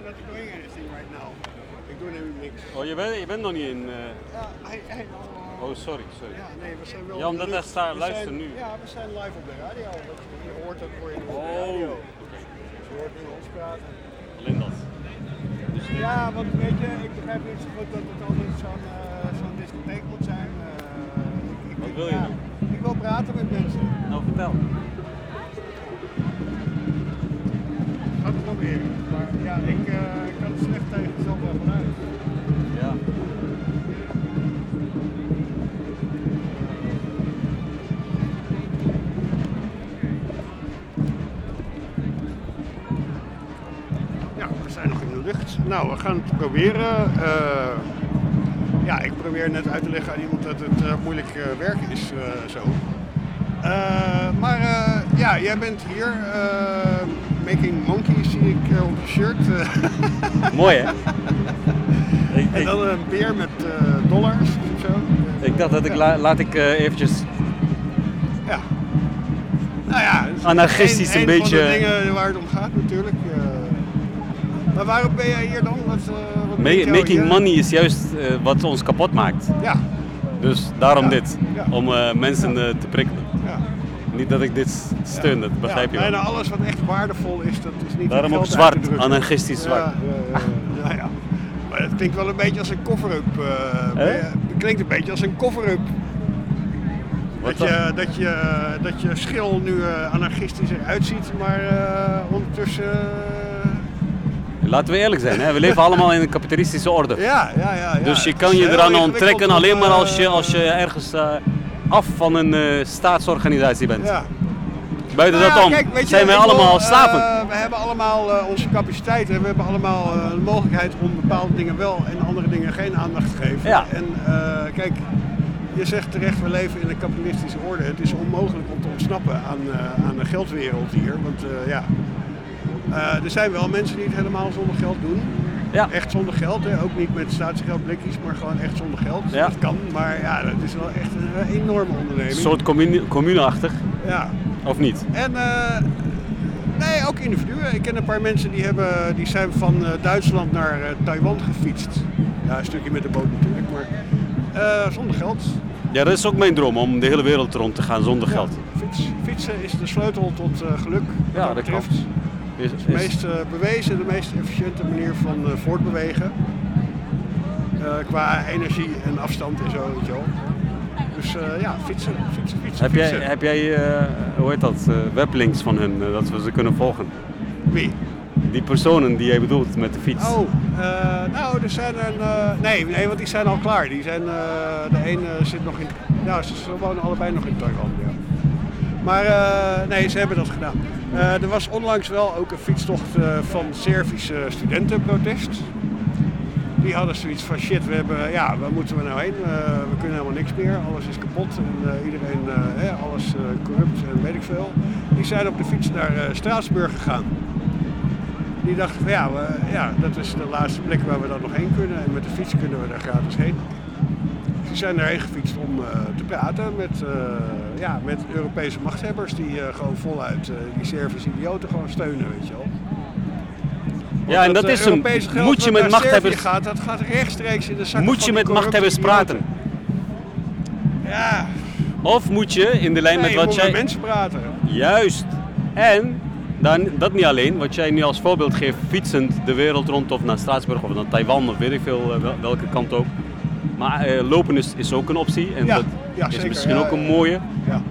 not doing anything right now. Ik doe nu niks. Oh, je bent nog niet in... Ja, hey. Oh, sorry. Ja, nee, we zijn wel... Ja, omdat hij staat luisteren nu. Ja, we zijn live op de radio. Je hoort dat voor je op de Oh. radio. Dus je hoort nu ons praten. Alleen dat. Dus ja, want weet je, ik begrijp niet zo goed dat het altijd zo'n discotheek moet zijn. Wat wil je doen? Ik wil praten met mensen. Nou, vertel. Ga het proberen. Maar ja, ik kan het slecht tegen mezelf wel vanuit. Ja. Ja, we zijn nog in de lucht. Nou, we gaan het proberen. Ja, ik probeer net uit te leggen aan iemand dat het moeilijk werk is zo. Maar ja, jij bent hier. Making Monkeys zie ik op je shirt. Mooi, hè? En dan een beer met dollars of zo. Ik dacht dat laat ik eventjes... Ja. Nou ja, het is Anarchistisch een beetje... van de dingen waar het om gaat natuurlijk. Maar waarom ben jij hier dan? Wat Making money is juist wat ons kapot maakt. Ja. Dus daarom dit. Ja. Om mensen te prikkelen. Ja. Niet dat ik dit steun, dat begrijp je wel. Bijna alles wat echt waardevol is, dat is niet Daarom in ook geld uit te zwart, drukken. anarchistisch zwart. Ja. Maar het klinkt wel een beetje als een cover-up. Het klinkt een beetje als een cover-up. Dat je schil nu anarchistisch eruit ziet, maar ondertussen... Laten we eerlijk zijn, hè? We leven allemaal in een kapitalistische orde. Ja. Dus je kan je eraan onttrekken alleen maar als je ergens af van een staatsorganisatie bent. Ja. Buiten dat om zijn wij allemaal slaven. We hebben allemaal onze capaciteiten en we hebben allemaal de mogelijkheid om bepaalde dingen wel en andere dingen geen aandacht te geven. Ja. En kijk, je zegt terecht, we leven in een kapitalistische orde. Het is onmogelijk om te ontsnappen aan de geldwereld hier. Want er zijn wel mensen die het helemaal zonder geld doen. Ja. Echt zonder geld, hè? Ook niet met staatsgeldblikjes, maar gewoon echt zonder geld. Ja. Dat kan, maar ja, dat is wel echt een enorme onderneming. Een soort communeachtig, Ja. of niet? En nee, ook individuen. Ik ken een paar mensen die zijn van Duitsland naar Taiwan gefietst. Ja, een stukje met de boot natuurlijk, maar zonder geld. Ja, dat is ook mijn droom, om de hele wereld rond te gaan zonder geld. Fietsen is de sleutel tot geluk. Ja, wat dat betreft. klopt. Het is de meest bewezen, de meest efficiënte manier van voortbewegen. Qua energie en afstand en zo, weet je wel. Dus ja, fietsen. Heb jij hoe heet dat, weblinks van hun, dat we ze kunnen volgen? Wie? Die personen die jij bedoelt met de fiets. Oh, nou, er zijn nee, want die zijn al klaar. Die zijn, de ene zit nog in... Nou, ze wonen allebei nog in Taiwan, ja. Maar nee, ze hebben dat gedaan. Er was onlangs wel ook een fietstocht van Servische studentenprotest. Die hadden zoiets van shit, waar moeten we nou heen? We kunnen helemaal niks meer, alles is kapot en iedereen, alles corrupt en weet ik veel. Die zijn op de fiets naar Straatsburg gegaan. Die dachten van dat is de laatste plek waar we dan nog heen kunnen en met de fiets kunnen we daar gratis heen. Ze zijn erheen gefietst om te praten met Europese machthebbers die gewoon voluit die Servische idioten gewoon steunen, weet je wel. Ja, en dat is een. Moet je met machthebbers. Dat gaat rechtstreeks in de zak. Moet je met machthebbers praten? Ja. Of moet je in de lijn met wat jij. Met mensen praten. Juist. En dan, dat niet alleen, wat jij nu als voorbeeld geeft, fietsend de wereld rond of naar Straatsburg of naar Taiwan of weet ik veel welke kant ook. Maar lopen is ook een optie en dat is zeker. misschien ook een mooie. Ja.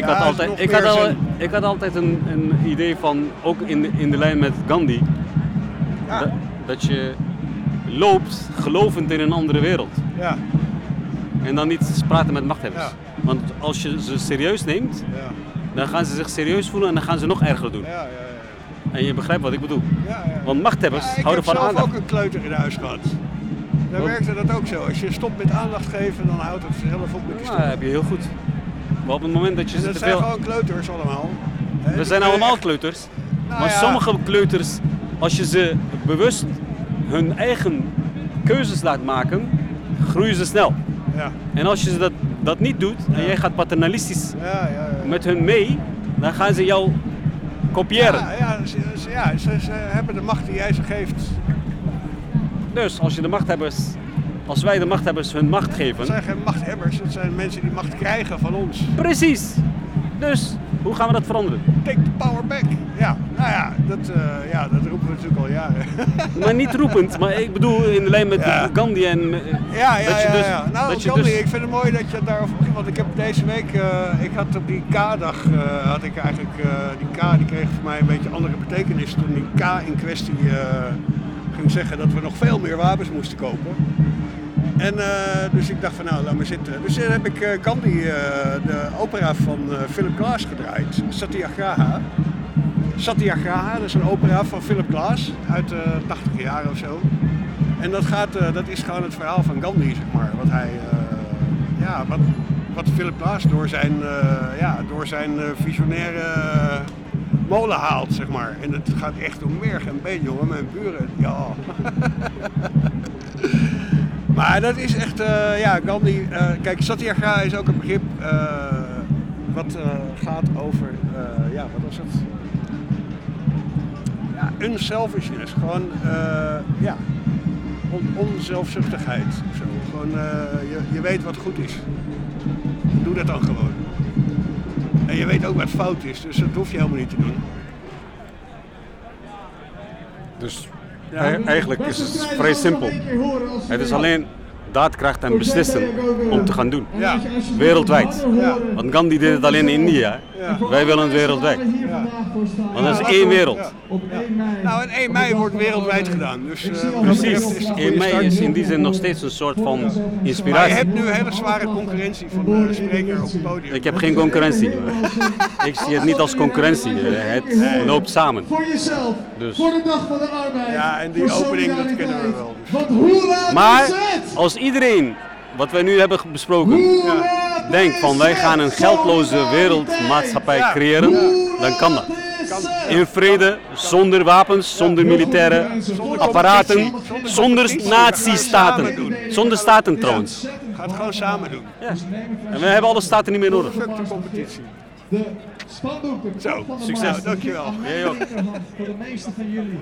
Ik had altijd een idee van, ook in de lijn met Gandhi, dat je loopt gelovend in een andere wereld. Ja. En dan niet praten met machthebbers. Ja. Want als je ze serieus neemt, dan gaan ze zich serieus voelen en dan gaan ze nog erger doen. Ja. En je begrijpt wat ik bedoel. Ja. Want machthebbers houden van aandacht. Ik heb zelf ook een kleuter in huis gehad. Daar werkte dat ook zo. Als je stopt met aandacht geven, dan houdt het zelf op met die stoel. Ja, dat heb je heel goed. Maar op het moment dat je en ze dat te zijn veel... gewoon kleuters allemaal. We zijn allemaal kleuters. Maar sommige kleuters, als je ze bewust hun eigen keuzes laat maken, groeien ze snel. Ja. En als je dat niet doet en jij gaat paternalistisch met hun mee, dan gaan ze jou kopiëren. Ze hebben de macht die jij ze geeft. Dus als wij de machthebbers hun macht geven... Het zijn geen machthebbers, het zijn mensen die macht krijgen van ons. Precies. Dus, hoe gaan we dat veranderen? Take the power back. Ja, nou ja, dat roepen we natuurlijk al jaren. Maar niet roepend, maar ik bedoel in de lijn met Gandhi en... Nou, Gandhi, ik vind het mooi dat je het daarover begint. Want ik heb deze week, ik had op die K-dag, had ik eigenlijk, die K die kreeg voor mij een beetje andere betekenis. Toen die K in kwestie ging zeggen dat we nog veel meer wapens moesten kopen. En dus ik dacht van nou, laat maar zitten. Dus dan heb ik Gandhi, de opera van Philip Glass gedraaid, Satyagraha. Satyagraha, dat is een opera van Philip Glass uit de 80 jaren of zo. En dat is gewoon het verhaal van Gandhi, zeg maar. Wat hij, wat Philip Glass door zijn visionaire molen haalt, zeg maar. En het gaat echt om merg en been, jongen. Mijn buren, ja. Maar dat is echt, Gandhi... kijk, Satyagraha is ook een begrip wat gaat over, wat was het? Ja, unselfishness. Gewoon, onzelfzuchtigheid of zo. Gewoon, je weet wat goed is. Doe dat dan gewoon. En je weet ook wat fout is, dus dat hoef je helemaal niet te doen. Dus eigenlijk is het vrij simpel. Het is alleen daadkracht en beslissen om te gaan doen. Ja. Wereldwijd. Ja. Want Gandhi deed het alleen in India. Ja. Wij willen het wereldwijd. Ja. Want dat is één wereld. Ja. Nou, en 1 mei wordt wereldwijd gedaan. Dus, Precies. 1 mei is in die zin nog steeds een soort van Maar je inspiratie. hebt nu hele zware concurrentie van de spreker op het podium. Ik heb geen concurrentie. Ik zie het niet als concurrentie. Het loopt samen. Voor jezelf, Dus. voor de dag van de arbeid. Ja, en die voor opening, dat solidariteit. kennen we wel. Dus. Want hoe laat Maar is het? als iedereen, wat wij nu hebben besproken, Hoe laat denkt van wij gaan een geldloze wereldmaatschappij Ja. creëren, dan kan dat. In vrede, zonder wapens, zonder militaire apparaten, zonder nazistaten. Zonder staten trouwens. Ga het gewoon samen doen. Ja. En we hebben alle staten niet meer nodig. Fuck de competitie. De spandoeken. Zo, van de succes. maand. Dankjewel. Aan mijn Jij ook. linkerhand voor de meeste van jullie.